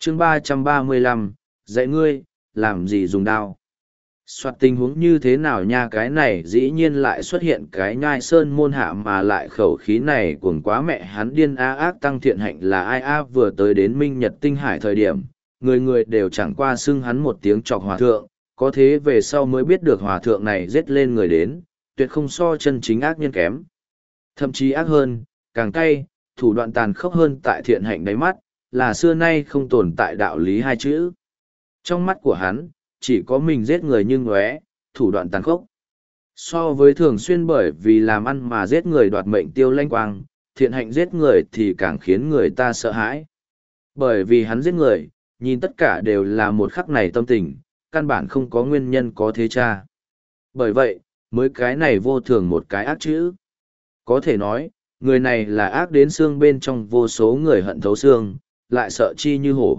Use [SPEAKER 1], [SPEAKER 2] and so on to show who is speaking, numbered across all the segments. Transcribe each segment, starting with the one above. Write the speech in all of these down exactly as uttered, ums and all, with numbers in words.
[SPEAKER 1] chương ba trăm ba mươi lăm, dạy ngươi, làm gì dùng đao. Soạt tình huống như thế nào nha, cái này dĩ nhiên lại xuất hiện cái nhai sơn môn hạ mà lại khẩu khí này cuồng quá mẹ hắn điên a ác tăng thiện hạnh là ai a vừa tới đến minh nhật tinh hải thời điểm, người người đều chẳng qua xưng hắn một tiếng chọc hòa thượng, có thế về sau mới biết được hòa thượng này giết lên người đến, tuyệt không so chân chính ác nhân kém. Thậm chí ác hơn, càng cay, thủ đoạn tàn khốc hơn tại thiện hạnh đáy mắt, là xưa nay không tồn tại đạo lý hai chữ. Trong mắt của hắn, chỉ có mình giết người như ngóe, thủ đoạn tàn khốc. So với thường xuyên bởi vì làm ăn mà giết người đoạt mệnh tiêu lanh quang, thiện hạnh giết người thì càng khiến người ta sợ hãi. Bởi vì hắn giết người, nhìn tất cả đều là một khắc này tâm tình, căn bản không có nguyên nhân có thế cha. Bởi vậy, mới cái này vô thường một cái ác chữ. Có thể nói, người này là ác đến xương bên trong vô số người hận thấu xương, lại sợ chi như hổ.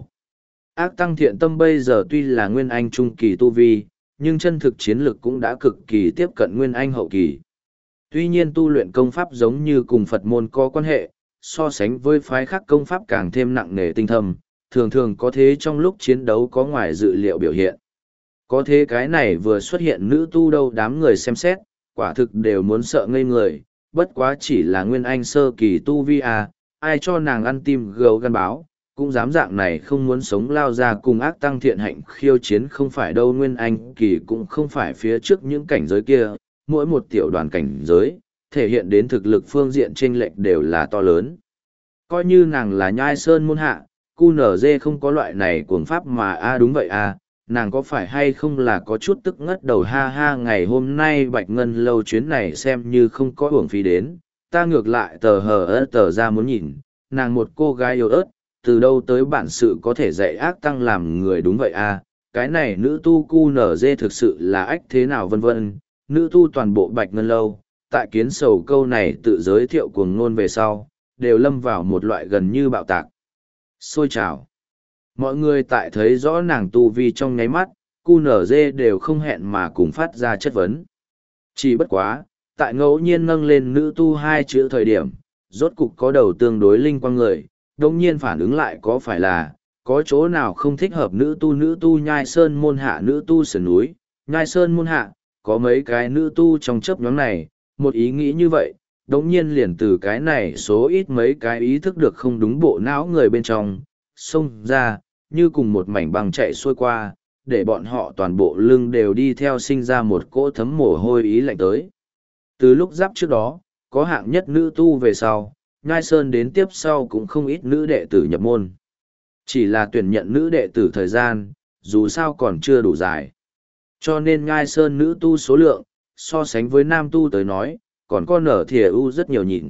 [SPEAKER 1] Ác tăng thiện tâm bây giờ tuy là nguyên anh trung kỳ tu vi, nhưng chân thực chiến lực cũng đã cực kỳ tiếp cận nguyên anh hậu kỳ. Tuy nhiên tu luyện công pháp giống như cùng Phật môn có quan hệ, so sánh với phái khác công pháp càng thêm nặng nề tinh thâm, thường thường có thế trong lúc chiến đấu có ngoài dự liệu biểu hiện. Có thế cái này vừa xuất hiện nữ tu đâu đám người xem xét, quả thực đều muốn sợ ngây người, bất quá chỉ là nguyên anh sơ kỳ tu vi à, ai cho nàng ăn tim gấu gan báo, cũng dám dạng này không muốn sống lao ra cùng ác tăng thiện hạnh khiêu chiến không phải đâu nguyên anh kỳ cũng không phải phía trước những cảnh giới kia, mỗi một tiểu đoàn cảnh giới, thể hiện đến thực lực phương diện chênh lệch đều là to lớn. Coi như nàng là nhai sơn môn hạ, cu nở dê không có loại này cuồng pháp mà a à, đúng vậy à, nàng có phải hay không là có chút tức ngất đầu ha ha ngày hôm nay bạch ngân lâu chuyến này xem như không có uổng phí đến, ta ngược lại tờ hờ ớt tờ ra muốn nhìn, nàng một cô gái yếu ớt, từ đâu tới bản sự có thể dạy ác tăng làm người đúng vậy à, cái này nữ tu cu nở dê thực sự là ách thế nào vân vân, nữ tu toàn bộ bạch ngân lâu, tại kiến sầu câu này tự giới thiệu cuồng ngôn về sau, đều lâm vào một loại gần như bạo tạc. Xôi trào. Mọi người tại thấy rõ nàng tu vi trong nháy mắt, cu nở dê đều không hẹn mà cùng phát ra chất vấn. Chỉ bất quá, tại ngẫu nhiên nâng lên nữ tu hai chữ thời điểm, rốt cục có đầu tương đối linh quang người, đồng nhiên phản ứng lại có phải là, có chỗ nào không thích hợp nữ tu nữ tu nhai sơn môn hạ nữ tu sườn núi, nhai sơn môn hạ, có mấy cái nữ tu trong chấp nhóm này, một ý nghĩ như vậy, đồng nhiên liền từ cái này số ít mấy cái ý thức được không đúng bộ não người bên trong, xông ra, như cùng một mảnh băng chạy xuôi qua, để bọn họ toàn bộ lưng đều đi theo sinh ra một cỗ thấm mồ hôi ý lạnh tới. Từ lúc giáp trước đó, có hạng nhất nữ tu về sau, Nhai Sơn đến tiếp sau cũng không ít nữ đệ tử nhập môn. Chỉ là tuyển nhận nữ đệ tử thời gian, dù sao còn chưa đủ dài. Cho nên Nhai Sơn nữ tu số lượng, so sánh với nam tu tới nói, còn có nở thìa u rất nhiều nhìn.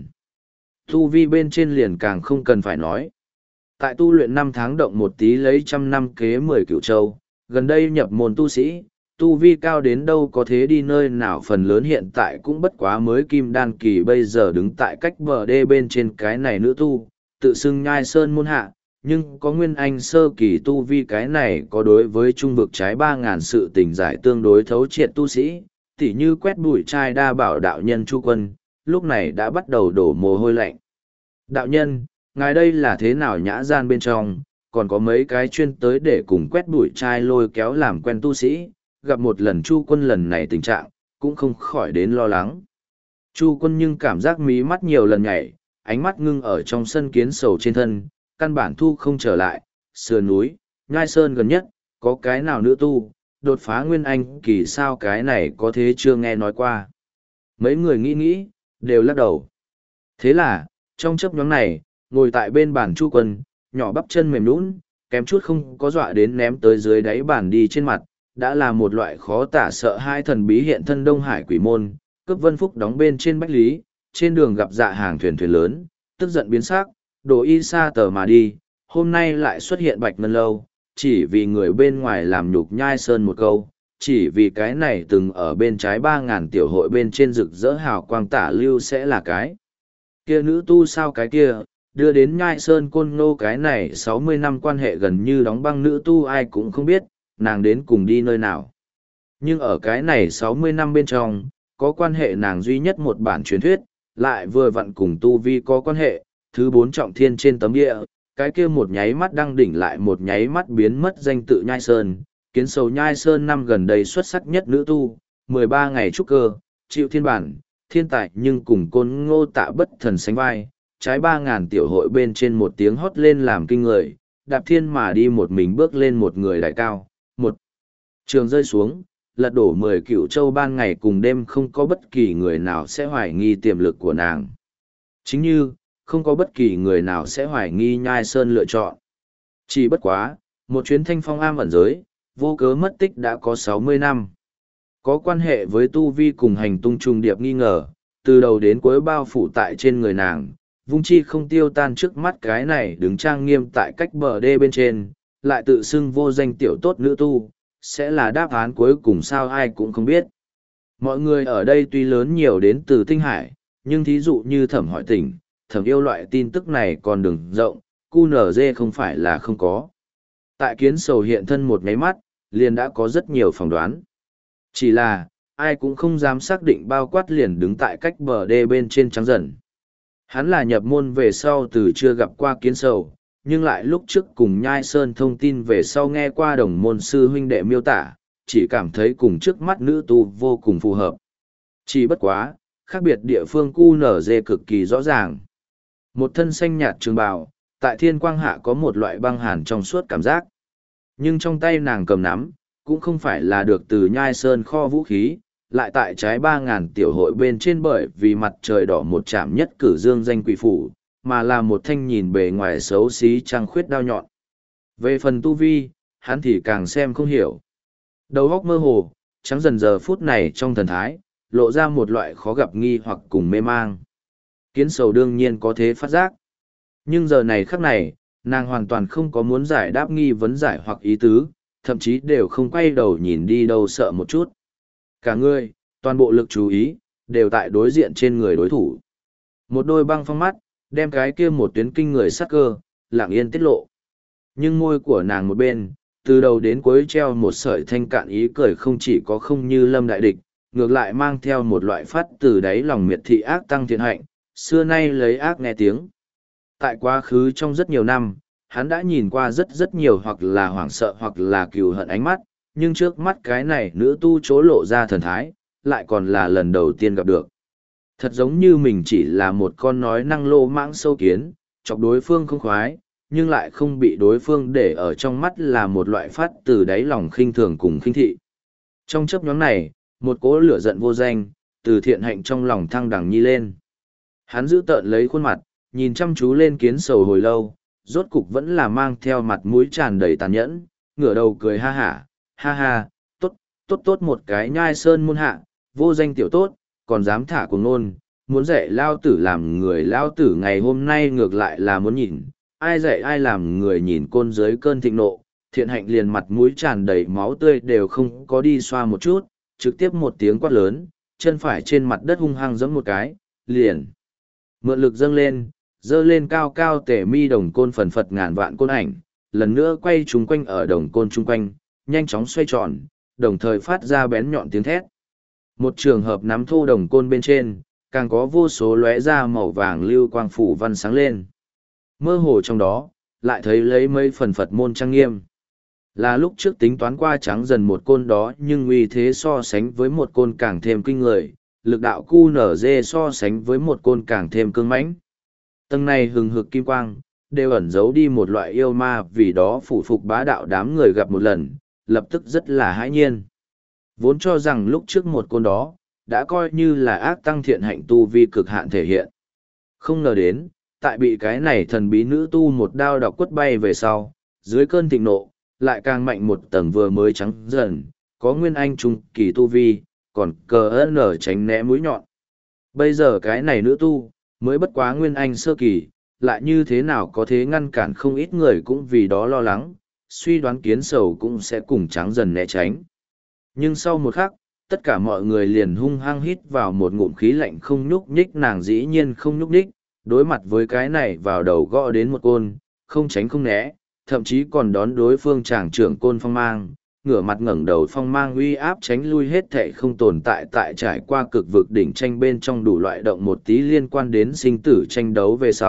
[SPEAKER 1] Tu vi bên trên liền càng không cần phải nói. Tại tu luyện năm tháng động một tí lấy trăm năm kế mười cửu châu, gần đây nhập môn tu sĩ, tu vi cao đến đâu có thế đi nơi nào phần lớn hiện tại cũng bất quá mới kim đan kỳ bây giờ đứng tại cách bờ đê bên trên cái này nữ tu, tự xưng nhai sơn môn hạ, nhưng có nguyên anh sơ kỳ tu vi cái này có đối với trung vực trái ba ngàn sự tình giải tương đối thấu triệt tu sĩ, tỉ như quét bụi trai đa bảo đạo nhân Chu Quân, lúc này đã bắt đầu đổ mồ hôi lạnh. Đạo nhân, ngài đây là thế nào nhã gian bên trong, còn có mấy cái chuyên tới để cùng quét bụi trai lôi kéo làm quen tu sĩ, gặp một lần Chu Quân lần này tình trạng, cũng không khỏi đến lo lắng. Chu Quân nhưng cảm giác mí mắt nhiều lần nhảy, ánh mắt ngưng ở trong sân kiến sầu trên thân, căn bản thu không trở lại, sườn núi, nhai sơn gần nhất, có cái nào nữ tu, đột phá nguyên anh kỳ sao cái này có thế chưa nghe nói qua. Mấy người nghĩ nghĩ, đều lắc đầu. Thế là, trong chấp nhóm này, ngồi tại bên bàn Chu Quân, nhỏ bắp chân mềm nhũn, kém chút không có dọa đến ném tới dưới đáy bàn đi trên mặt, đã là một loại khó tả sợ hai thần bí hiện thân Đông Hải quỷ môn, cướp Vân Phúc đóng bên trên Bách Lý, trên đường gặp dạ hàng thuyền thuyền lớn, tức giận biến sắc, đổ y xa tờ mà đi, hôm nay lại xuất hiện Bạch Ngân Lâu, chỉ vì người bên ngoài làm nhục nhai sơn một câu, chỉ vì cái này từng ở bên trái ba ngàn tiểu hội bên trên rực rỡ hào quang tả lưu sẽ là cái. Kia nữ tu sao cái kia, đưa đến nhai sơn côn nô cái này sáu mươi năm quan hệ gần như đóng băng nữ tu ai cũng không biết, nàng đến cùng đi nơi nào. Nhưng ở cái này sáu mươi năm bên trong, có quan hệ nàng duy nhất một bản truyền thuyết, lại vừa vặn cùng tu vi có quan hệ, thứ bốn trọng thiên trên tấm địa, cái kia một nháy mắt đăng đỉnh lại một nháy mắt biến mất danh tự Nhai Sơn, Kiến Sầu Nhai Sơn năm gần đây xuất sắc nhất nữ tu, mười ba ngày trúc cơ, chịu thiên bản, thiên tài nhưng cùng Côn Ngô Tạ bất thần sánh vai, trái ba ngàn tiểu hội bên trên một tiếng hót lên làm kinh người, đạp thiên mà đi một mình bước lên một người đại cao, một trường rơi xuống, lật đổ mười cựu châu ban ngày cùng đêm không có bất kỳ người nào sẽ hoài nghi tiềm lực của nàng. Chính như, không có bất kỳ người nào sẽ hoài nghi Nhai Sơn lựa chọn. Chỉ bất quá, một chuyến thanh phong am ẩn giới, vô cớ mất tích đã có sáu mươi năm. Có quan hệ với tu vi cùng hành tung trùng điệp nghi ngờ, từ đầu đến cuối bao phủ tại trên người nàng, vung chi không tiêu tan trước mắt cái này đứng trang nghiêm tại cách bờ đê bên trên, lại tự xưng vô danh tiểu tốt nữ tu, sẽ là đáp án cuối cùng sao ai cũng không biết. Mọi người ở đây tuy lớn nhiều đến từ tinh hải, nhưng thí dụ như thẩm hỏi tỉnh, thẩm yêu loại tin tức này còn đừng rộng, cu nở dê không phải là không có. Tại Kiến Sầu hiện thân một ngáy mắt, liền đã có rất nhiều phỏng đoán. Chỉ là, ai cũng không dám xác định bao quát liền đứng tại cách bờ đê bên trên trắng dần. Hắn là nhập môn về sau từ chưa gặp qua Kiến Sầu, nhưng lại lúc trước cùng Nhai Sơn thông tin về sau nghe qua đồng môn sư huynh đệ miêu tả, chỉ cảm thấy cùng trước mắt nữ tu vô cùng phù hợp. Chỉ bất quá, khác biệt địa phương cu nở dê cực kỳ rõ ràng. Một thân xanh nhạt trường bào, tại thiên quang hạ có một loại băng hàn trong suốt cảm giác. Nhưng trong tay nàng cầm nắm, cũng không phải là được từ Nhai Sơn kho vũ khí, lại tại trái ba ngàn tiểu hội bên trên bởi vì mặt trời đỏ một chạm nhất cử dương danh quỷ phủ, mà là một thanh nhìn bề ngoài xấu xí trăng khuyết đao nhọn. Về phần tu vi, hắn thì càng xem không hiểu. Đầu óc mơ hồ, trắng dần giờ phút này trong thần thái, lộ ra một loại khó gặp nghi hoặc cùng mê mang. Kiến Sầu đương nhiên có thế phát giác. Nhưng giờ này khắc này, nàng hoàn toàn không có muốn giải đáp nghi vấn giải hoặc ý tứ, thậm chí đều không quay đầu nhìn đi đâu sợ một chút. Cả người, toàn bộ lực chú ý, đều tại đối diện trên người đối thủ. Một đôi băng phong mắt, đem cái kia một tuyến kinh người sắc cơ, lặng yên tiết lộ. Nhưng môi của nàng một bên, từ đầu đến cuối treo một sợi thanh cạn ý cười không chỉ có không như lâm đại địch, ngược lại mang theo một loại phát từ đáy lòng miệt thị ác tăng thiện hạnh, xưa nay lấy ác nghe tiếng. Tại quá khứ trong rất nhiều năm, hắn đã nhìn qua rất rất nhiều hoặc là hoảng sợ hoặc là cừu hận ánh mắt, nhưng trước mắt cái này nữ tu chố lộ ra thần thái, lại còn là lần đầu tiên gặp được. Thật giống như mình chỉ là một con nói năng lô mãng sâu kiến, chọc đối phương không khoái, nhưng lại không bị đối phương để ở trong mắt là một loại phát từ đáy lòng khinh thường cùng khinh thị. Trong chấp nhóm này, một cỗ lửa giận vô danh, từ thiện hạnh trong lòng thăng đằng nhi lên. Hắn giữ tợn lấy khuôn mặt, nhìn chăm chú lên Kiến Sầu hồi lâu, rốt cục vẫn là mang theo mặt mũi tràn đầy tàn nhẫn, ngửa đầu cười ha hả, ha ha, tốt, tốt tốt một cái Nhai Sơn môn hạ, vô danh tiểu tốt, còn dám thả cuồng nôn, muốn dạy lao tử làm người lao tử ngày hôm nay ngược lại là muốn nhìn, ai dạy ai làm người nhìn côn dưới cơn thịnh nộ, thiện hạnh liền mặt mũi tràn đầy máu tươi đều không có đi xoa một chút, trực tiếp một tiếng quát lớn, chân phải trên mặt đất hung hăng giẫm một cái, liền. Mượn lực dâng lên, dơ lên cao cao tể mi đồng côn phần phật ngàn vạn côn ảnh, lần nữa quay chúng quanh ở đồng côn chung quanh, nhanh chóng xoay tròn, đồng thời phát ra bén nhọn tiếng thét. Một trường hợp nắm thô đồng côn bên trên, càng có vô số lóe ra màu vàng lưu quang phủ văn sáng lên. Mơ hồ trong đó, lại thấy lấy mấy phần Phật môn trang nghiêm. Là lúc trước tính toán qua trắng dần một côn đó nhưng uy thế so sánh với một côn càng thêm kinh người, lực đạo cu nở dê so sánh với một côn càng thêm cương mãnh. Tầng này hừng hực kim quang, đều ẩn giấu đi một loại yêu ma vì đó phủ phục bá đạo đám người gặp một lần, lập tức rất là hãi nhiên. Vốn cho rằng lúc trước một côn đó, đã coi như là ác tăng thiện hạnh tu vi cực hạn thể hiện. Không ngờ đến, tại bị cái này thần bí nữ tu một đao đọc quất bay về sau, dưới cơn thịnh nộ, lại càng mạnh một tầng vừa mới trắng dần, có nguyên anh trung kỳ tu vi, còn cờ ơn ở tránh né mũi nhọn. Bây giờ cái này nữ tu, mới bất quá nguyên anh sơ kỳ, lại như thế nào có thế ngăn cản không ít người cũng vì đó lo lắng, suy đoán Kiến Sầu cũng sẽ cùng trắng dần né tránh. Nhưng sau một khắc, tất cả mọi người liền hung hăng hít vào một ngụm khí lạnh không nhúc nhích, nàng dĩ nhiên không nhúc nhích, đối mặt với cái này vào đầu gõ đến một côn, không tránh không né, thậm chí còn đón đối phương tràng trưởng côn phong mang, ngửa mặt ngẩng đầu phong mang uy áp tránh lui hết thệ không tồn tại tại trải qua cực vực đỉnh tranh bên trong đủ loại động một tí liên quan đến sinh tử tranh đấu về sau,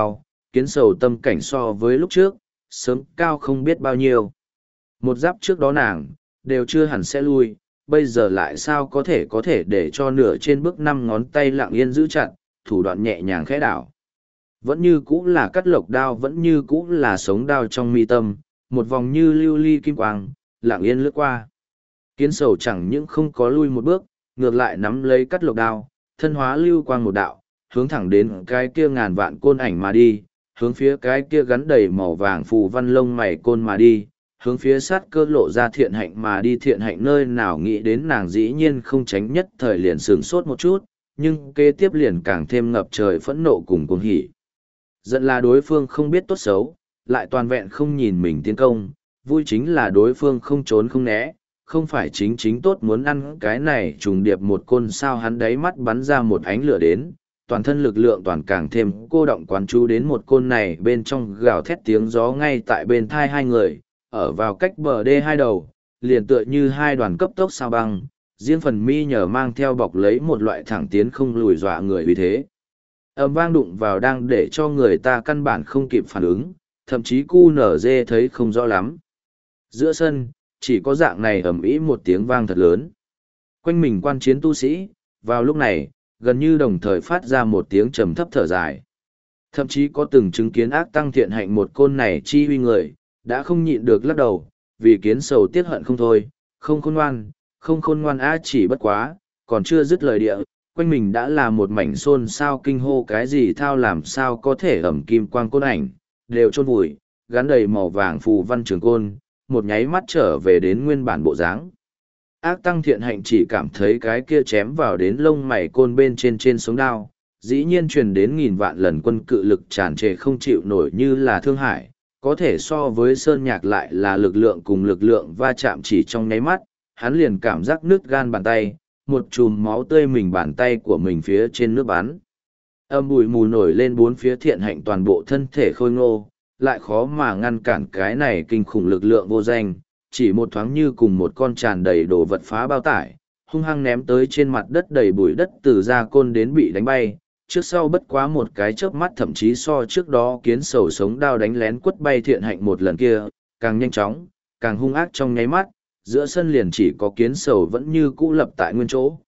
[SPEAKER 1] kiến sầu tâm cảnh so với lúc trước, sớm cao không biết bao nhiêu. Một giáp trước đó nàng, đều chưa hẳn sẽ lui, bây giờ lại sao có thể có thể để cho nửa trên bước năm ngón tay lặng yên giữ chặt, thủ đoạn nhẹ nhàng khẽ đảo. Vẫn như cũ là cắt lộc đao, vẫn như cũ là sống đao trong mi tâm, một vòng như lưu ly kim quang, lặng yên lướt qua. Kiến sầu chẳng những không có lui một bước, ngược lại nắm lấy cắt lộc đao, thân hóa lưu quang một đạo, hướng thẳng đến cái kia ngàn vạn côn ảnh mà đi, hướng phía cái kia gắn đầy màu vàng phù văn lông mày côn mà đi, hướng phía sát cơ lộ ra thiện hạnh mà đi. Thiện hạnh nơi nào nghĩ đến nàng dĩ nhiên không tránh, nhất thời liền sửng sốt một chút, nhưng kế tiếp liền càng thêm ngập trời phẫn nộ cùng cuồng hỉ. Giận là đối phương không biết tốt xấu, lại toàn vẹn không nhìn mình tiến công, vui chính là đối phương không trốn không né, không phải chính chính tốt muốn ăn cái này trùng điệp một côn sao. Hắn đáy mắt bắn ra một ánh lửa đến, toàn thân lực lượng toàn càng thêm cô động quán chú đến một côn này bên trong, gào thét tiếng gió ngay tại bên thai hai người, ở vào cách bờ đê hai đầu, liền tựa như hai đoàn cấp tốc sao băng, riêng phần mi nhờ mang theo bọc lấy một loại thẳng tiến không lùi dọa người vì thế. Âm vang đụng vào đang để cho người ta căn bản không kịp phản ứng, thậm chí cu nở dê thấy không rõ lắm. Giữa sân, chỉ có dạng này ầm ĩ một tiếng vang thật lớn. Quanh mình quan chiến tu sĩ, vào lúc này, gần như đồng thời phát ra một tiếng trầm thấp thở dài. Thậm chí có từng chứng kiến ác tăng thiện hạnh một côn này chi huy người, đã không nhịn được lắc đầu, vì kiến sầu tiết hận không thôi, không khôn ngoan, không khôn ngoan á chỉ bất quá, còn chưa dứt lời địa, quanh mình đã là một mảnh xôn xao kinh hô cái gì thao làm sao có thể ẩm kim quang côn ảnh, đều chôn vùi, gắn đầy màu vàng phù văn trường côn, một nháy mắt trở về đến nguyên bản bộ dáng. Ác tăng thiện hạnh chỉ cảm thấy cái kia chém vào đến lông mày côn bên trên trên sống đao, dĩ nhiên truyền đến nghìn vạn lần quân cự lực tràn trề không chịu nổi như là thương hải, có thể so với sơn nhạc lại là lực lượng cùng lực lượng va chạm chỉ trong nháy mắt, hắn liền cảm giác nứt gan bàn tay, một chùm máu tươi mình bàn tay của mình phía trên nước bắn. Âm bụi mù nổi lên bốn phía thiện hạnh toàn bộ thân thể khôi ngô, lại khó mà ngăn cản cái này kinh khủng lực lượng vô danh, chỉ một thoáng như cùng một con tràn đầy đồ vật phá bao tải, hung hăng ném tới trên mặt đất đầy bụi đất từ ra côn đến bị đánh bay, trước sau bất quá một cái chớp mắt, thậm chí so trước đó kiến sầu sống đao đánh lén quất bay thiện hạnh một lần kia, càng nhanh chóng, càng hung ác trong nháy mắt, giữa sân liền chỉ có kiến sầu vẫn như cũ lập tại nguyên chỗ.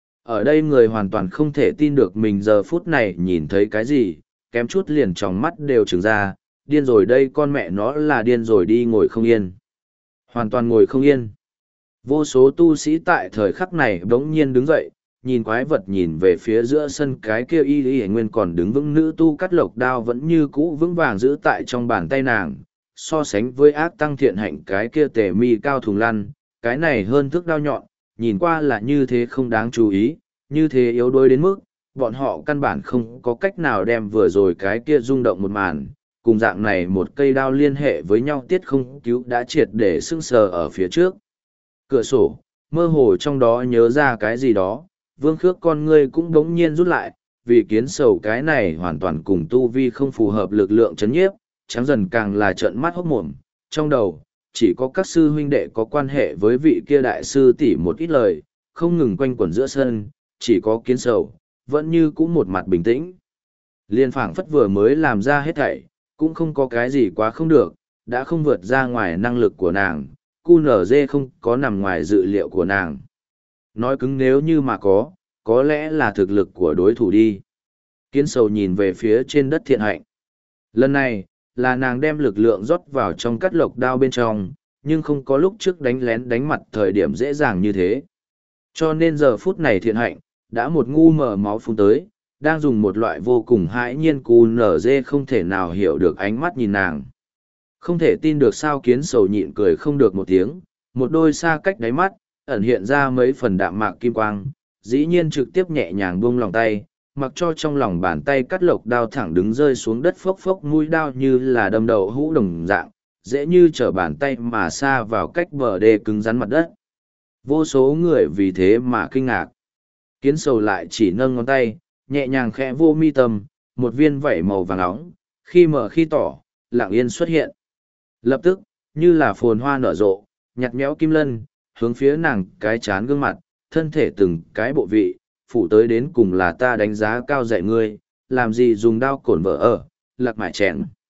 [SPEAKER 1] Ở đây người hoàn toàn không thể tin được mình giờ phút này nhìn thấy cái gì, kém chút liền tròng mắt đều trừng ra, điên rồi đây con mẹ nó là điên rồi đi ngồi không yên. Hoàn toàn ngồi không yên. Vô số tu sĩ tại thời khắc này bỗng nhiên đứng dậy, nhìn quái vật nhìn về phía giữa sân cái kia y y nguyên còn đứng vững nữ tu cắt lộc đao vẫn như cũ vững vàng giữ tại trong bàn tay nàng, so sánh với ác tăng thiện hạnh cái kia tề mi cao thùng lăn, cái này hơn thước đao nhọn, nhìn qua là như thế không đáng chú ý, như thế yếu đuối đến mức, bọn họ căn bản không có cách nào đem vừa rồi cái kia rung động một màn, cùng dạng này một cây đao liên hệ với nhau tiết không cứu đã triệt để sưng sờ ở phía trước. Cửa sổ, mơ hồ trong đó nhớ ra cái gì đó, vương khước con ngươi cũng đống nhiên rút lại, vì kiến sầu cái này hoàn toàn cùng tu vi không phù hợp lực lượng chấn nhiếp, trắng dần càng là trợn mắt hốt mồm, trong đầu, chỉ có các sư huynh đệ có quan hệ với vị kia đại sư tỷ một ít lời, không ngừng quanh quẩn giữa sân, chỉ có kiến sầu, vẫn như cũ một mặt bình tĩnh. Liên phảng phất vừa mới làm ra hết thảy, cũng không có cái gì quá không được, đã không vượt ra ngoài năng lực của nàng, cu nở dê không có nằm ngoài dự liệu của nàng. Nói cứng nếu như mà có, có lẽ là thực lực của đối thủ đi. Kiến sầu nhìn về phía trên đất thiện hạnh. Lần này, là nàng đem lực lượng rót vào trong cắt lộc đao bên trong, nhưng không có lúc trước đánh lén đánh mặt thời điểm dễ dàng như thế. Cho nên giờ phút này thiện hạnh, đã một ngu mờ máu phun tới, đang dùng một loại vô cùng hãi nhiên cu nở dê không thể nào hiểu được ánh mắt nhìn nàng. Không thể tin được sao kiến sầu nhịn cười không được một tiếng, một đôi xa cách đáy mắt, ẩn hiện ra mấy phần đạm mạc kim quang, dĩ nhiên trực tiếp nhẹ nhàng buông lòng tay, mặc cho trong lòng bàn tay cắt lộc đao thẳng đứng rơi xuống đất phốc phốc mũi đao như là đâm đầu hũ đồng dạng, dễ như trở bàn tay mà xa vào cách bờ đê cứng rắn mặt đất. Vô số người vì thế mà kinh ngạc. Kiến sầu lại chỉ nâng ngón tay, nhẹ nhàng khẽ vô mi tâm, một viên vảy màu vàng óng, khi mở khi tỏ, lặng yên xuất hiện. Lập tức, như là phồn hoa nở rộ, nhặt nhẽo kim lân, hướng phía nàng cái chán gương mặt, thân thể từng cái bộ vị, phủ tới đến cùng là ta đánh giá cao dạy ngươi, làm gì dùng đao cổn vợ ở, lạc mải chèn.